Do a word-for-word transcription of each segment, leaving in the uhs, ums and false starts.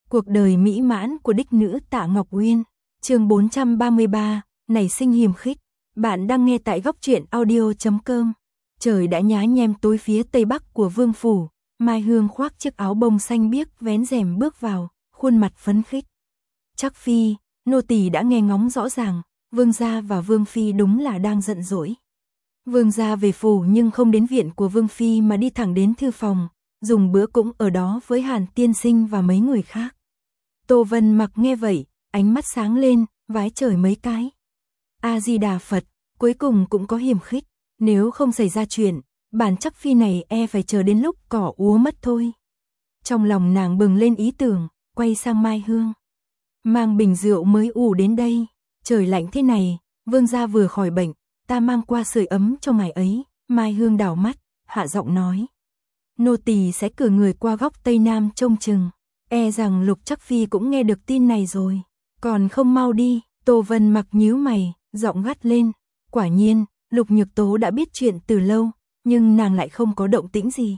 Cuộc đời mỹ mãn của đích nữ Tạ Ngọc Uyên. Chương bốn trăm ba mươi ba, nảy sinh hiềm khích. Bạn đang nghe tại góc truyện audio chấm com. Trời đã nhá nhem tối phía tây bắc của vương phủ, Mai Hương khoác chiếc áo bông xanh biếc vén rèm bước vào, khuôn mặt phấn khích. Chắc phi, nô tỳ đã nghe ngóng rõ ràng, vương gia và vương phi đúng là đang giận dỗi. Vương gia về phủ nhưng không đến viện của vương phi mà đi thẳng đến thư phòng, dùng bữa cũng ở đó với Hàn tiên sinh và mấy người khác. Tô Vân Mặc nghe vậy, ánh mắt sáng lên, vái trời mấy cái. A Di Đà Phật, cuối cùng cũng có hiềm khích, nếu không xảy ra chuyện, bản Chắc phi này e phải chờ đến lúc cỏ úa mất thôi. Trong lòng nàng bừng lên ý tưởng, quay sang Mai Hương. Mang bình rượu mới ủ đến đây, trời lạnh thế này, vương gia vừa khỏi bệnh, ta mang qua sưởi ấm cho ngài ấy. Mai Hương đảo mắt, hạ giọng nói. Nô tỳ sẽ cử người qua góc Tây Nam trông chừng. E rằng Lục Chắc phi cũng nghe được tin này rồi, còn không mau đi. Tô Vân Mặc nhíu mày, giọng gắt lên. Quả nhiên, Lục Nhược Tố đã biết chuyện từ lâu, nhưng nàng lại không có động tĩnh gì.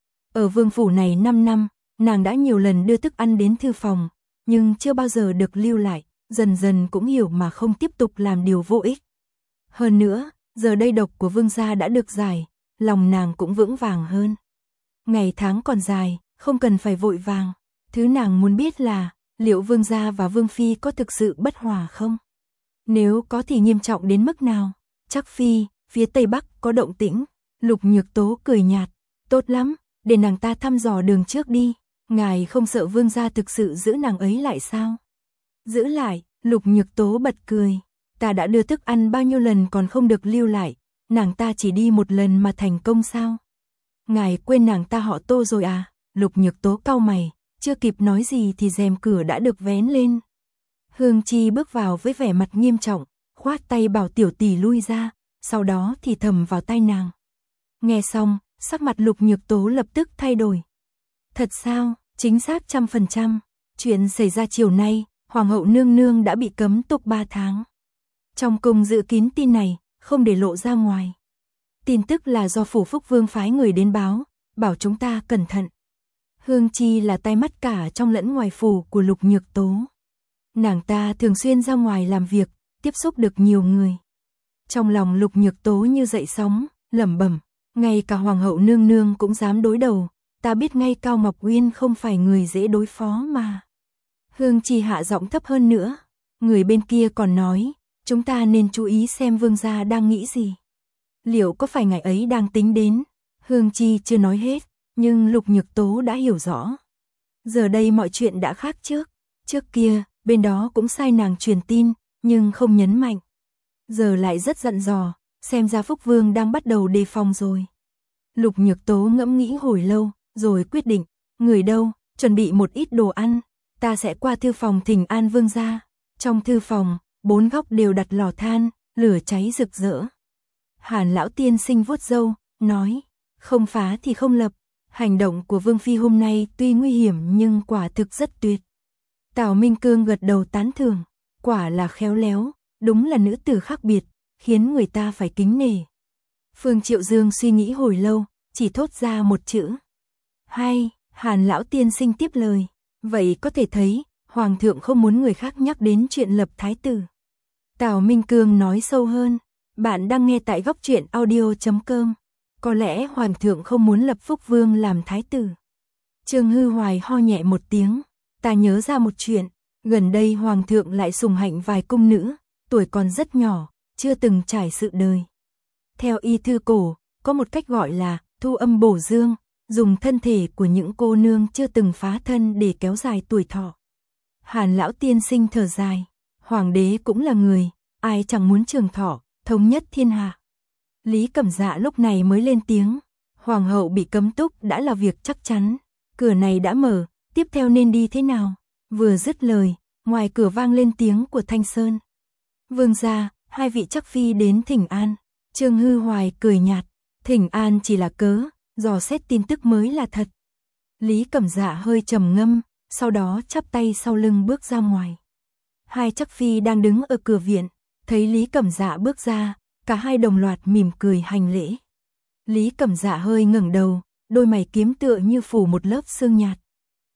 Ở vương phủ này năm năm, nàng đã nhiều lần đưa thức ăn đến thư phòng, nhưng chưa bao giờ được lưu lại, dần dần cũng hiểu mà không tiếp tục làm điều vô ích. Hơn nữa, giờ đây độc của vương gia đã được giải, lòng nàng cũng vững vàng hơn. Ngày tháng còn dài, không cần phải vội vàng. Thứ nàng muốn biết là, liệu vương gia và vương phi có thực sự bất hòa không? Nếu có thì nghiêm trọng đến mức nào? Chắc phi, phía tây bắc có động tĩnh. Lục Nhược Tố cười nhạt. Tốt lắm, để nàng ta thăm dò đường trước đi. Ngài không sợ vương gia thực sự giữ nàng ấy lại sao? Giữ lại, Lục Nhược Tố bật cười. Ta đã đưa thức ăn bao nhiêu lần còn không được lưu lại, nàng ta chỉ đi một lần mà thành công sao? Ngài quên nàng ta họ Tô rồi à? Lục Nhược Tố cau mày, chưa kịp nói gì thì rèm cửa đã được vén lên. Hương Chi bước vào với vẻ mặt nghiêm trọng, khoát tay bảo tiểu tỷ lui ra, sau đó thì thầm vào tai nàng. Nghe xong, sắc mặt Lục Nhược Tố lập tức thay đổi. Thật sao? Chính xác trăm phần trăm. Chuyện xảy ra chiều nay, Hoàng hậu nương nương đã bị cấm tục ba tháng. Trong cung giữ kín tin này, không để lộ ra ngoài. Tin tức là do phủ Phúc Vương phái người đến báo, bảo chúng ta cẩn thận. Hương Chi là tai mắt cả trong lẫn ngoài phủ của Lục Nhược Tố. Nàng ta thường xuyên ra ngoài làm việc, tiếp xúc được nhiều người. Trong lòng Lục Nhược Tố như dậy sóng, lẩm bẩm, ngay cả Hoàng hậu nương nương cũng dám đối đầu, ta biết ngay Cao Ngọc Uyên không phải người dễ đối phó mà. Hương Chi hạ giọng thấp hơn nữa, người bên kia còn nói, chúng ta nên chú ý xem vương gia đang nghĩ gì. Liệu có phải ngài ấy đang tính đến? Hương Chi chưa nói hết, nhưng Lục Nhược Tố đã hiểu rõ. Giờ đây mọi chuyện đã khác trước. Trước kia, bên đó cũng sai nàng truyền tin, nhưng không nhấn mạnh. Giờ lại rất dặn dò, xem ra Phúc Vương đang bắt đầu đề phòng rồi. Lục Nhược Tố ngẫm nghĩ hồi lâu, rồi quyết định, người đâu, chuẩn bị một ít đồ ăn, ta sẽ qua thư phòng thỉnh an vương gia. Trong thư phòng, bốn góc đều đặt lò than, lửa cháy rực rỡ. Hàn lão tiên sinh vuốt râu, nói, không phá thì không lập. Hành động của vương phi hôm nay tuy nguy hiểm nhưng quả thực rất tuyệt. Tào Minh Cương gật đầu tán thưởng, quả là khéo léo, đúng là nữ tử khác biệt, khiến người ta phải kính nể. Phương Triệu Dương suy nghĩ hồi lâu, chỉ thốt ra một chữ. Hay, Hàn lão tiên sinh tiếp lời, vậy có thể thấy, Hoàng thượng không muốn người khác nhắc đến chuyện lập thái tử. Tào Minh Cương nói sâu hơn, bạn đang nghe tại góc truyện audio chấm com. Có lẽ Hoàng thượng không muốn lập Phúc Vương làm thái tử. Trương Hư Hoài ho nhẹ một tiếng, ta nhớ ra một chuyện, gần đây Hoàng thượng lại sủng hạnh vài cung nữ, tuổi còn rất nhỏ, chưa từng trải sự đời. Theo y thư cổ, có một cách gọi là thu âm bổ dương, dùng thân thể của những cô nương chưa từng phá thân để kéo dài tuổi thọ. Hàn lão tiên sinh thở dài, Hoàng đế cũng là người, ai chẳng muốn trường thọ, thống nhất thiên hạ. Lý Cẩm Dạ lúc này mới lên tiếng, Hoàng hậu bị cấm túc đã là việc chắc chắn, cửa này đã mở, tiếp theo nên đi thế nào? Vừa dứt lời, ngoài cửa vang lên tiếng của Thanh Sơn. Vương gia, hai vị Chắc phi đến thỉnh an. Trương Hư Hoài cười nhạt, thỉnh an chỉ là cớ, dò xét tin tức mới là thật. Lý Cẩm Dạ hơi trầm ngâm, sau đó chắp tay sau lưng bước ra ngoài. Hai Chắc phi đang đứng ở cửa viện, thấy Lý Cẩm Dạ bước ra, cả hai đồng loạt mỉm cười hành lễ. Lý Cẩm Dạ hơi ngẩng đầu, đôi mày kiếm tựa như phủ một lớp sương nhạt.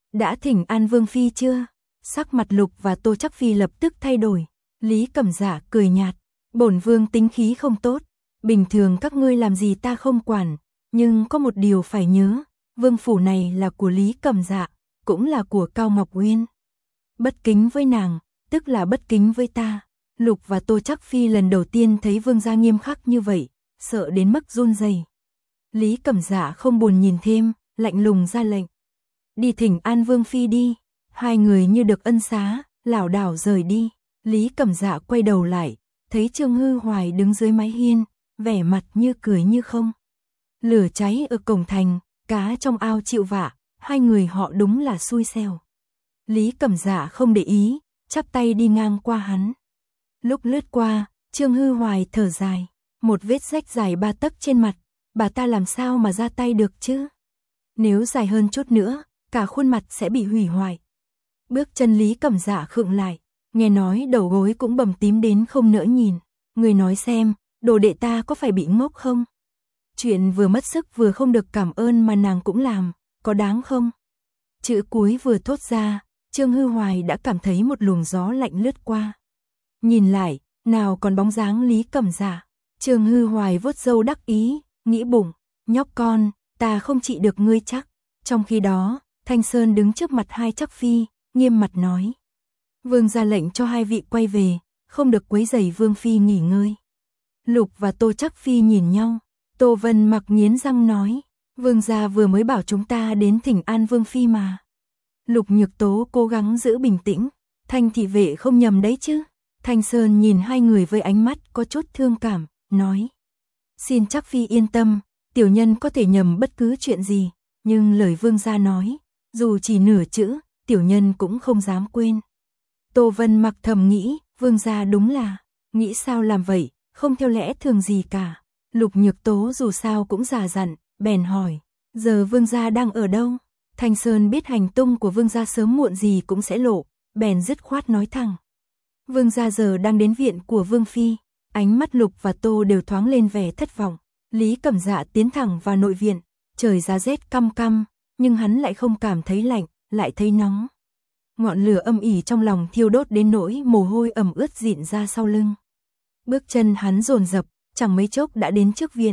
đã thỉnh an Vương Phi chưa? Sắc mặt Lục và Tô Chắc Phi lập tức thay đổi. Lý Cẩm Dạ cười nhạt, bổn vương tính khí không tốt, bình thường các ngươi làm gì ta không quản, nhưng có một điều phải nhớ, vương phủ này là của Lý Cẩm Dạ, cũng là của Cao Ngọc Uyên. Bất kính với nàng, tức là bất kính với ta. Lục và Tô Chắc Phi lần đầu tiên thấy vương gia nghiêm khắc như vậy, sợ đến mức run rẩy. Lý Cẩm Dạ không buồn nhìn thêm, lạnh lùng ra lệnh. Đi thỉnh an Vương Phi đi. Hai người như được ân xá, lảo đảo rời đi. Lý Cẩm Dạ quay đầu lại, thấy Trương Hư Hoài đứng dưới mái hiên, vẻ mặt như cười như không. Lửa cháy ở cổng thành, cá trong ao chịu vạ, hai người họ đúng là xui xẻo. Lý Cẩm Dạ không để ý, chắp tay đi ngang qua hắn. Lúc lướt qua, Trương Hư Hoài thở dài, một vết rách dài ba tấc trên mặt, bà ta làm sao mà ra tay được chứ? Nếu dài hơn chút nữa, cả khuôn mặt sẽ bị hủy hoại. Bước chân Lý Cẩm Dạ khựng lại, nghe nói đầu gối cũng bầm tím đến không nỡ nhìn. Người nói xem, đồ đệ ta có phải bị ngốc không? Chuyện vừa mất sức vừa không được cảm ơn mà nàng cũng làm, có đáng không? Chữ cuối vừa thốt ra, Trương Hư Hoài đã cảm thấy một luồng gió lạnh lướt qua. Nhìn lại, nào còn bóng dáng Lý Cẩm Dạ. Trương Hư Hoài vuốt râu đắc ý, nghĩ bụng, nhóc con, ta không trị được ngươi chắc. Trong khi đó, Thanh Sơn đứng trước mặt hai Chắc Phi, nghiêm mặt nói. Vương ra lệnh cho hai vị quay về, không được quấy rầy Vương Phi nghỉ ngơi. Lục và Tô Chắc Phi nhìn nhau, Tô Vân Mặc nghiến răng nói. Vương gia vừa mới bảo chúng ta đến thỉnh an Vương Phi mà. Lục Nhược Tố cố gắng giữ bình tĩnh, Thanh thị vệ không nhầm đấy chứ. Thanh Sơn nhìn hai người với ánh mắt có chút thương cảm, nói. Xin Chắc Phi yên tâm, tiểu nhân có thể nhầm bất cứ chuyện gì, nhưng lời vương gia nói, dù chỉ nửa chữ, tiểu nhân cũng không dám quên. Tô Vân Mặc thầm nghĩ, vương gia đúng là, nghĩ sao làm vậy, không theo lẽ thường gì cả. Lục Nhược Tố dù sao cũng già dặn, bèn hỏi, giờ vương gia đang ở đâu? Thanh Sơn biết hành tung của vương gia sớm muộn gì cũng sẽ lộ, bèn dứt khoát nói thẳng. Vương gia giờ đang đến viện của Vương Phi. Ánh mắt Lục và Tô đều thoáng lên vẻ thất vọng. Lý Cẩm Dạ tiến thẳng vào nội viện, trời giá rét căm căm, nhưng hắn lại không cảm thấy lạnh, lại thấy nóng. Ngọn lửa âm ỉ trong lòng thiêu đốt đến nỗi mồ hôi ẩm ướt dịn ra sau lưng. Bước chân hắn dồn dập, chẳng mấy chốc đã đến trước viện.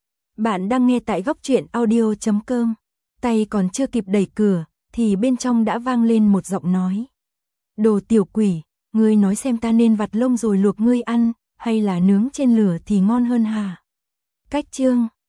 Bạn đang nghe tại góc truyện audio chấm com. Tay còn chưa kịp đẩy cửa, thì bên trong đã vang lên một giọng nói. Đồ tiểu quỷ, ngươi nói xem ta nên vặt lông rồi luộc ngươi ăn, hay là nướng trên lửa thì ngon hơn hả? Cách chương